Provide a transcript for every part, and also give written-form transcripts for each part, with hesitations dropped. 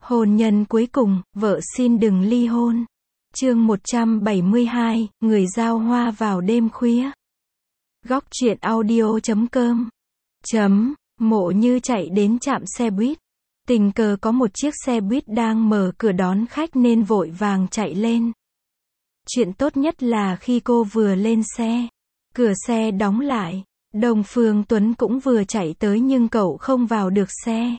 Hôn nhân cuối cùng, vợ xin đừng ly hôn. Chương 172, người giao hoa vào đêm khuya. Góc truyện audio.com. Mộ Như chạy đến trạm xe buýt. Tình cờ có một chiếc xe buýt đang mở cửa đón khách nên vội vàng chạy lên. Chuyện tốt nhất là khi cô vừa lên xe, cửa xe đóng lại, Đông Phương Tuấn cũng vừa chạy tới nhưng cậu không vào được xe.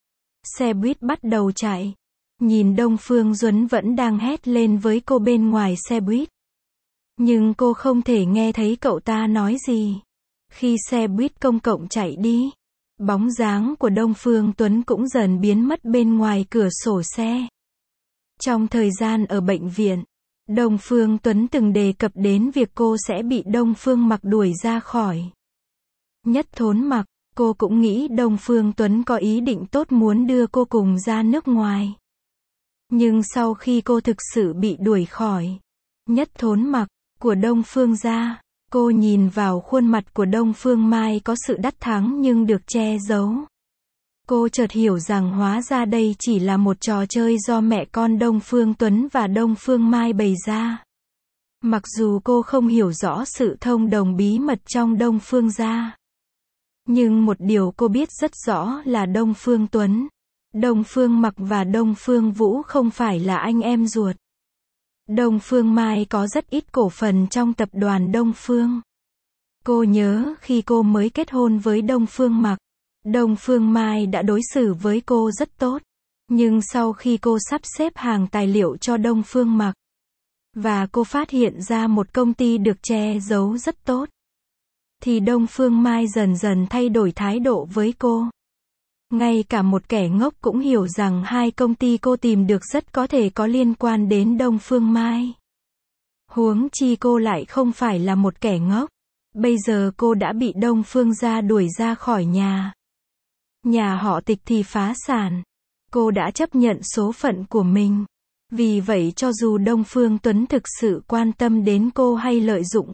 Xe buýt bắt đầu chạy. Nhìn Đông Phương Duấn vẫn đang hét lên với cô bên ngoài xe buýt. Nhưng cô không thể nghe thấy cậu ta nói gì. Khi xe buýt công cộng chạy đi, bóng dáng của Đông Phương Tuấn cũng dần biến mất bên ngoài cửa sổ xe. Trong thời gian ở bệnh viện, Đông Phương Tuấn từng đề cập đến việc cô sẽ bị Đông Phương Mặc đuổi ra khỏi Nhất Thốn Mặc. Cô cũng nghĩ Đông Phương Tuấn có ý định tốt muốn đưa cô cùng ra nước ngoài. Nhưng sau khi cô thực sự bị đuổi khỏi Nhất Thốn Mặc của Đông Phương gia, cô nhìn vào khuôn mặt của Đông Phương Mai có sự đắc thắng nhưng được che giấu. Cô chợt hiểu rằng hóa ra đây chỉ là một trò chơi do mẹ con Đông Phương Tuấn và Đông Phương Mai bày ra. Mặc dù cô không hiểu rõ sự thông đồng bí mật trong Đông Phương gia, nhưng một điều cô biết rất rõ là Đông Phương Tuấn, Đông Phương Mặc và Đông Phương Vũ không phải là anh em ruột. Đông Phương Mai có rất ít cổ phần trong tập đoàn Đông Phương. Cô nhớ khi cô mới kết hôn với Đông Phương Mặc, Đông Phương Mai đã đối xử với cô rất tốt. Nhưng sau khi cô sắp xếp hàng tài liệu cho Đông Phương Mặc, và cô phát hiện ra một công ty được che giấu rất tốt, thì Đông Phương Mai dần dần thay đổi thái độ với cô. Ngay cả một kẻ ngốc cũng hiểu rằng hai công ty cô tìm được rất có thể có liên quan đến Đông Phương Mai. Huống chi cô lại không phải là một kẻ ngốc. Bây giờ cô đã bị Đông Phương gia đuổi ra khỏi nhà. Nhà họ Tịch thì phá sản. Cô đã chấp nhận số phận của mình. Vì vậy cho dù Đông Phương Tuấn thực sự quan tâm đến cô hay lợi dụng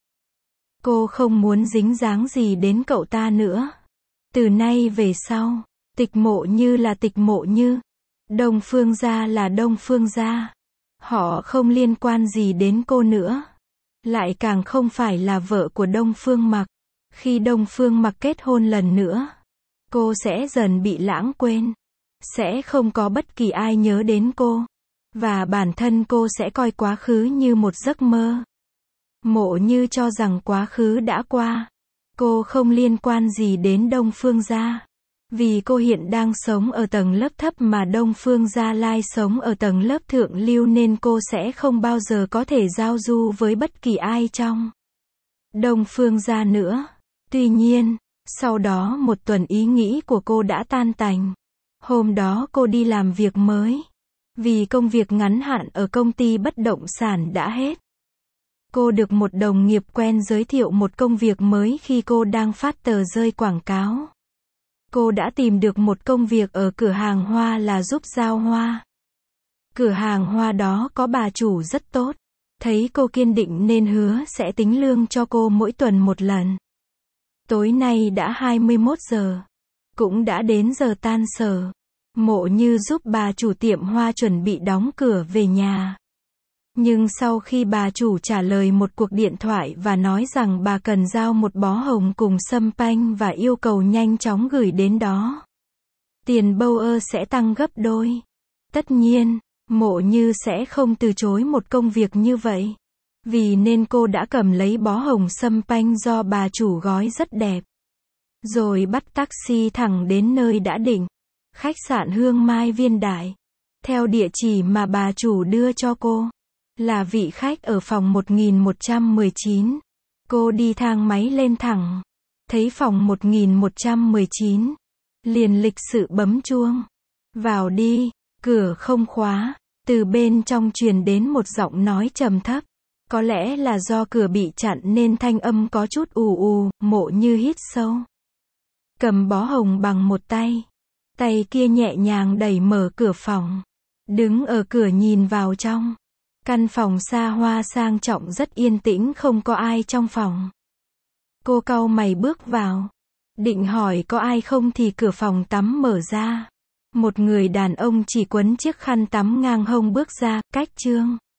cô không muốn dính dáng gì đến cậu ta nữa. Từ nay về sau, Tịch Mộ Như là Tịch Mộ Như, Đông Phương gia là Đông Phương gia. Họ không liên quan gì đến cô nữa. Lại càng không phải là vợ của Đông Phương Mặc. Khi Đông Phương Mặc kết hôn lần nữa, cô sẽ dần bị lãng quên. Sẽ không có bất kỳ ai nhớ đến cô. Và bản thân cô sẽ coi quá khứ như một giấc mơ. Mộ Như cho rằng quá khứ đã qua. Cô không liên quan gì đến Đông Phương gia. Vì cô hiện đang sống ở tầng lớp thấp mà Đông Phương Gia Lai sống ở tầng lớp thượng lưu nên cô sẽ không bao giờ có thể giao du với bất kỳ ai trong Đông Phương Gia nữa. Tuy nhiên, sau đó một tuần ý nghĩ của cô đã tan tành. Hôm đó cô đi làm việc mới. Vì công việc ngắn hạn ở công ty bất động sản đã hết. Cô được một đồng nghiệp quen giới thiệu một công việc mới khi cô đang phát tờ rơi quảng cáo. Cô đã tìm được một công việc ở cửa hàng hoa là giúp giao hoa. Cửa hàng hoa đó có bà chủ rất tốt. Thấy cô kiên định nên hứa sẽ tính lương cho cô mỗi tuần một lần. Tối nay đã 21 giờ. Cũng đã đến giờ tan sở. Mộ Như giúp bà chủ tiệm hoa chuẩn bị đóng cửa về nhà. Nhưng sau khi bà chủ trả lời một cuộc điện thoại và nói rằng bà cần giao một bó hồng cùng sâm panh và yêu cầu nhanh chóng gửi đến đó, tiền bâu sẽ tăng gấp đôi. Tất nhiên, Mộ Như sẽ không từ chối một công việc như vậy. Vì nên cô đã cầm lấy bó hồng sâm panh do bà chủ gói rất đẹp. Rồi bắt taxi thẳng đến nơi đã định. Khách sạn Hương Mai Viên Đại. Theo địa chỉ mà bà chủ đưa cho cô. Là vị khách ở phòng 1119. Cô đi thang máy lên thẳng. Thấy phòng 1119. Liền lịch sự bấm chuông. Vào đi, cửa không khóa. Từ bên trong truyền đến một giọng nói trầm thấp. Có lẽ là do cửa bị chặn nên thanh âm có chút ù ù. Mộ Như hít sâu. Cầm bó hồng bằng một tay. Tay kia nhẹ nhàng đẩy mở cửa phòng. Đứng ở cửa nhìn vào trong. Căn phòng xa hoa sang trọng rất yên tĩnh, không có ai trong phòng. Cô cau mày bước vào. Định hỏi có ai không thì cửa phòng tắm mở ra. Một người đàn ông chỉ quấn chiếc khăn tắm ngang hông bước ra, cách Trương